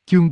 Chương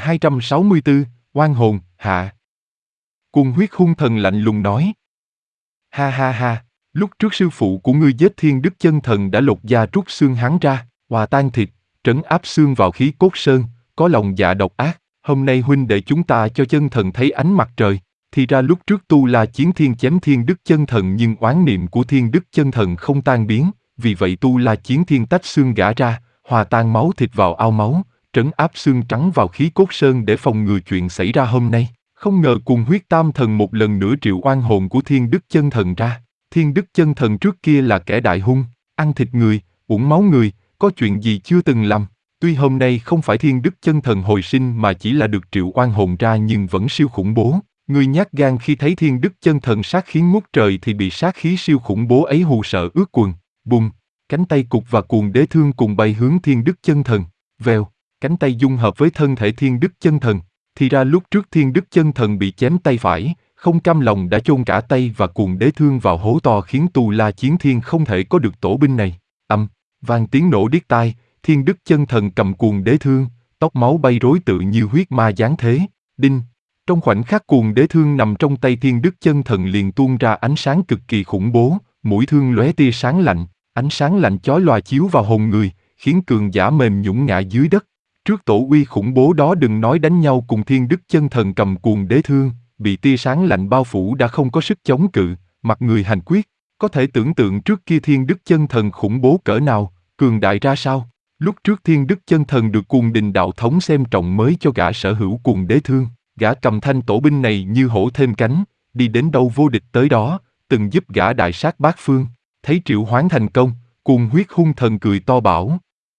3264, oan hồn, hạ. Cuồng huyết hung thần lạnh lùng nói. Ha ha ha, lúc trước sư phụ của ngươi giết Thiên Đức Chân Thần đã lột da trút xương hắn ra, hòa tan thịt, trấn áp xương vào khí cốt sơn, có lòng dạ độc ác. Hôm nay huynh đệ chúng ta cho chân thần thấy ánh mặt trời. Thì ra lúc trước Tu La Chiến Thiên chém Thiên Đức Chân Thần nhưng oán niệm của Thiên Đức Chân Thần không tan biến, vì vậy Tu La Chiến Thiên tách xương gã ra, hòa tan máu thịt vào ao máu, trấn áp xương trắng vào khí cốt sơn để phòng ngừa chuyện xảy ra hôm nay. Không ngờ Cuồng huyết tam thần một lần nữa triệu oan hồn của Thiên Đức Chân Thần ra. Thiên Đức Chân Thần trước kia là kẻ đại hung, ăn thịt người, uống máu người, có chuyện gì chưa từng làm. Tuy hôm nay không phải Thiên Đức Chân Thần hồi sinh mà chỉ là được triệu oan hồn ra nhưng vẫn siêu khủng bố. Người nhát gan khi thấy Thiên Đức Chân Thần sát khí ngút trời thì bị sát khí siêu khủng bố ấy hù sợ ướt quần. Bùng, cánh tay cục và cuồng đế thương cùng bay hướng Thiên Đức Chân Thần. Vèo, cánh tay dung hợp với thân thể Thiên Đức Chân Thần. Thì ra lúc trước Thiên Đức Chân Thần bị chém tay phải, không cam lòng đã chôn cả tay và cuồng đế thương vào hố to khiến Tu La Chiến Thiên không thể có được tổ binh này. Vang tiếng nổ điếc tai, Thiên Đức Chân Thần cầm cuồng đế thương, tóc máu bay rối tự như huyết ma giáng thế. Đinh! Trong khoảnh khắc cuồng đế thương nằm trong tay Thiên Đức Chân Thần liền tuôn ra ánh sáng cực kỳ khủng bố, mũi thương lóe tia sáng lạnh, ánh sáng lạnh chói lòa chiếu vào hồn người, khiến cường giả mềm nhũn ngã dưới đất. Trước tổ uy khủng bố đó đừng nói đánh nhau cùng Thiên Đức Chân Thần cầm cuồng đế thương, bị tia sáng lạnh bao phủ đã không có sức chống cự, mặt người hành quyết. Có thể tưởng tượng trước kia Thiên Đức Chân Thần khủng bố cỡ nào, cường đại ra sao. Lúc trước Thiên Đức Chân Thần được Cuồng Đình Đạo Thống xem trọng mới cho gã sở hữu cuồng đế thương. Gã cầm thanh tổ binh này như hổ thêm cánh, đi đến đâu vô địch tới đó, từng giúp gã đại sát bát phương. Thấy triệu hoán thành công, Cuồng huyết hung thần cười to bảo: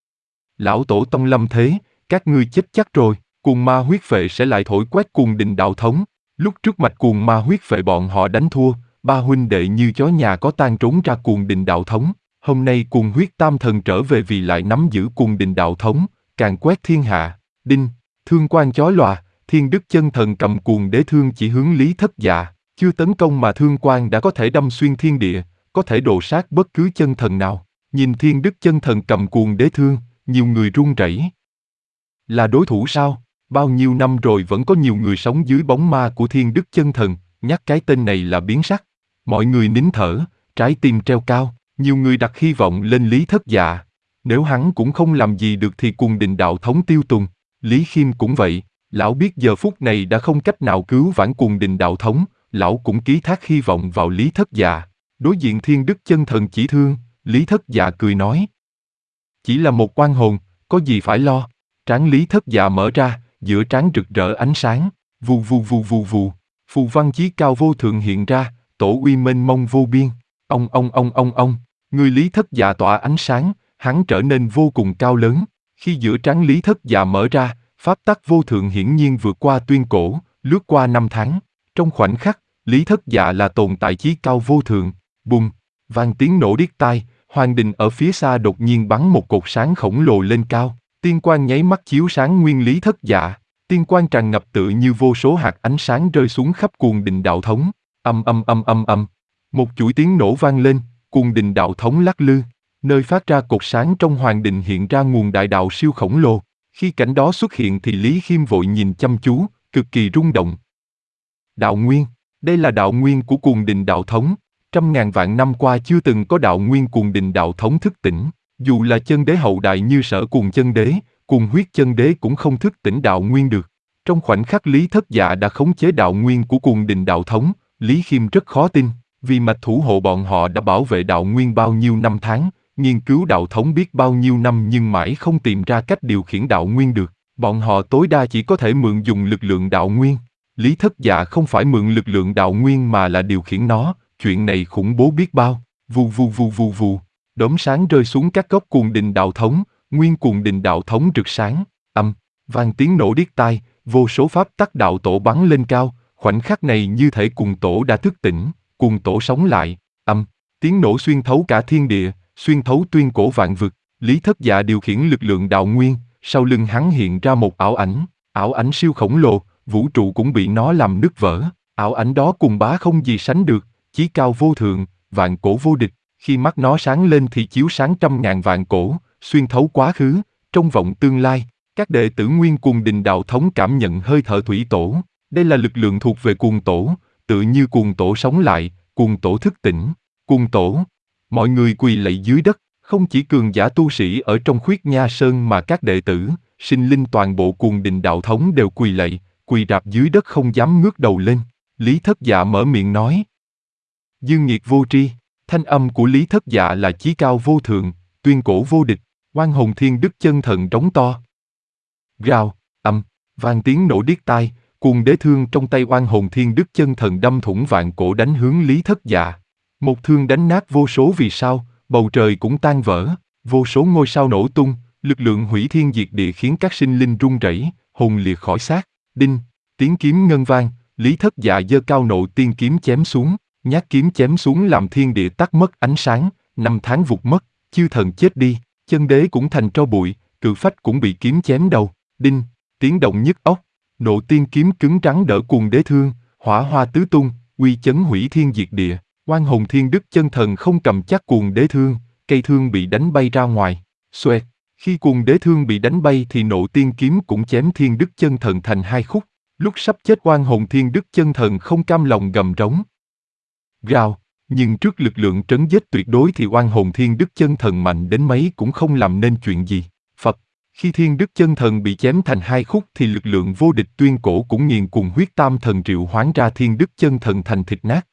Lão tổ tông lâm thế, các ngươi chết chắc rồi, cuồng ma huyết phệ sẽ lại thổi quét Cuồng Đình Đạo Thống. Lúc trước mạch cuồng ma huyết phệ bọn họ đánh thua, ba huynh đệ như chó nhà có tang trốn ra Cuồng Đình Đạo Thống. Hôm nay Cuồng huyết tam thần trở về vì lại nắm giữ Cuồng Đình Đạo Thống, càng quét thiên hạ. Đinh, thương quang chói lòa, Thiên Đức Chân Thần cầm cuồng đế thương chỉ hướng Lý Thất Dạ, chưa tấn công mà thương quang đã có thể đâm xuyên thiên địa, có thể đồ sát bất cứ chân thần nào. Nhìn Thiên Đức Chân Thần cầm cuồng đế thương, nhiều người run rẩy. Là đối thủ sao? Bao nhiêu năm rồi vẫn có nhiều người sống dưới bóng ma của Thiên Đức Chân Thần, nhắc cái tên này là biến sắc. Mọi người nín thở, trái tim treo cao, nhiều người đặt hy vọng lên Lý Thất Dạ. Nếu hắn cũng không làm gì được thì Cuồng Đình Đạo Thống tiêu tùng. Lý Khiêm cũng vậy. Lão biết giờ phút này đã không cách nào cứu vãn Cuồng Đình Đạo Thống, lão cũng ký thác hy vọng vào Lý Thất Dạ. Đối diện Thiên Đức Chân Thần chỉ thương, Lý Thất Dạ cười nói: Chỉ là một oan hồn, có gì phải lo. Trán Lý Thất Dạ mở ra, giữa trán rực rỡ ánh sáng, vù vù vù vù vù, phù văn chí cao vô thượng hiện ra, tổ uy mênh mông vô biên. Ông, người Lý Thất Dạ tỏa ánh sáng, hắn trở nên vô cùng cao lớn. Khi giữa trán Lý Thất Dạ mở ra, pháp tắc vô thượng hiển nhiên vượt qua tuyên cổ, lướt qua năm tháng. Trong khoảnh khắc, Lý Thất Dạ là tồn tại chí cao vô thượng. Bùng, vang tiếng nổ điếc tai, Hoàng Đình ở phía xa đột nhiên bắn một cột sáng khổng lồ lên cao. Tiên quang nháy mắt chiếu sáng nguyên Lý Thất Dạ. Tiên quang tràn ngập tựa như vô số hạt ánh sáng rơi xuống khắp Cuồng Đình Đạo Thống. Âm. Một chuỗi tiếng nổ vang lên, Cuồng Đình Đạo Thống lắc lư. Nơi phát ra cột sáng trong Hoàng Đình hiện ra nguồn đại đạo siêu khổng lồ. Khi cảnh đó xuất hiện thì Lý Khiêm vội nhìn chăm chú, cực kỳ rung động. Đạo nguyên, đây là đạo nguyên của Cuồng Đình Đạo Thống. Trăm ngàn vạn năm qua chưa từng có đạo nguyên Cuồng Đình Đạo Thống thức tỉnh. Dù là chân đế hậu đại như Sở Cuồng chân đế, Cuồng huyết chân đế cũng không thức tỉnh đạo nguyên được. Trong khoảnh khắc Lý Thất Dạ đã khống chế đạo nguyên của Cuồng Đình Đạo Thống, Lý Khiêm rất khó tin, vì mạch thủ hộ bọn họ đã bảo vệ đạo nguyên bao nhiêu năm tháng, nghiên cứu đạo thống biết bao nhiêu năm nhưng mãi không tìm ra cách điều khiển đạo nguyên được. Bọn họ tối đa chỉ có thể mượn dùng lực lượng đạo nguyên. Lý Thất Dạ không phải mượn lực lượng đạo nguyên mà là điều khiển nó, chuyện này khủng bố biết bao. Vù vù vù vù vù, đốm sáng rơi xuống các góc Cuồng Đình Đạo Thống, nguyên Cuồng Đình Đạo Thống rực sáng. Vang tiếng nổ điếc tai, vô số pháp tắc đạo tổ bắn lên cao, khoảnh khắc này như thể Cuồng Tổ đã thức tỉnh, Cuồng Tổ sống lại. Tiếng nổ xuyên thấu cả thiên địa, xuyên thấu tuyên cổ vạn vực. Lý Thất Dạ điều khiển lực lượng đạo nguyên, sau lưng hắn hiện ra một ảo ảnh siêu khổng lồ, vũ trụ cũng bị nó làm nứt vỡ. Ảo ảnh đó cùng bá không gì sánh được, chí cao vô thượng, vạn cổ vô địch. Khi mắt nó sáng lên thì chiếu sáng trăm ngàn vạn cổ, xuyên thấu quá khứ, trong vọng tương lai. Các đệ tử Nguyên Cuồng Đình Đạo Thống cảm nhận hơi thở thủy tổ. Đây là lực lượng thuộc về Cuồng Tổ, tự như Cuồng Tổ sống lại, Cuồng Tổ thức tỉnh. Cuồng Tổ. Mọi người quỳ lạy dưới đất, không chỉ cường giả tu sĩ ở trong Khuyết Nha Sơn mà các đệ tử, sinh linh toàn bộ Cuồng Đình Đạo Thống đều quỳ lạy, quỳ rạp dưới đất không dám ngước đầu lên. Lý Thất Dạ mở miệng nói. Dương nghiệt vô tri, thanh âm của Lý Thất Dạ là chí cao vô thượng, tuyên cổ vô địch, oan hồn thiên đức chân thần trống to. Rào, vang tiếng nổ điếc tai, cuồng đế thương trong tay oan hồn thiên đức chân thần đâm thủng vạn cổ đánh hướng Lý Thất Dạ. Một thương đánh nát vô số vì sao, bầu trời cũng tan vỡ, vô số ngôi sao nổ tung, lực lượng hủy thiên diệt địa khiến các sinh linh run rẩy, hồn liệt khỏi xác. Đinh, tiếng kiếm ngân vang, Lý Thất Dạ giơ cao nộ tiên kiếm chém xuống, nhát kiếm chém xuống làm thiên địa tắt mất ánh sáng, năm tháng vụt mất, chư thần chết đi, chân đế cũng thành tro bụi, cự phách cũng bị kiếm chém đầu. Đinh, tiếng động nhức óc, nộ tiên kiếm cứng rắn đỡ cuồng đế thương, hỏa hoa tứ tung, uy chấn hủy thiên diệt địa. Oan hồn thiên đức chân thần không cầm chắc cuồng đế thương, cây thương bị đánh bay ra ngoài. Xoẹt, khi cuồng đế thương bị đánh bay thì nộ tiên kiếm cũng chém thiên đức chân thần thành hai khúc. Lúc sắp chết oan hồn thiên đức chân thần không cam lòng gầm rống. Gào, nhưng trước lực lượng trấn giết tuyệt đối thì oan hồn thiên đức chân thần mạnh đến mấy cũng không làm nên chuyện gì. Phật, khi thiên đức chân thần bị chém thành hai khúc thì lực lượng vô địch tuyên cổ cũng nghiền cùng huyết tam thần triệu hoán ra thiên đức chân thần thành thịt nát.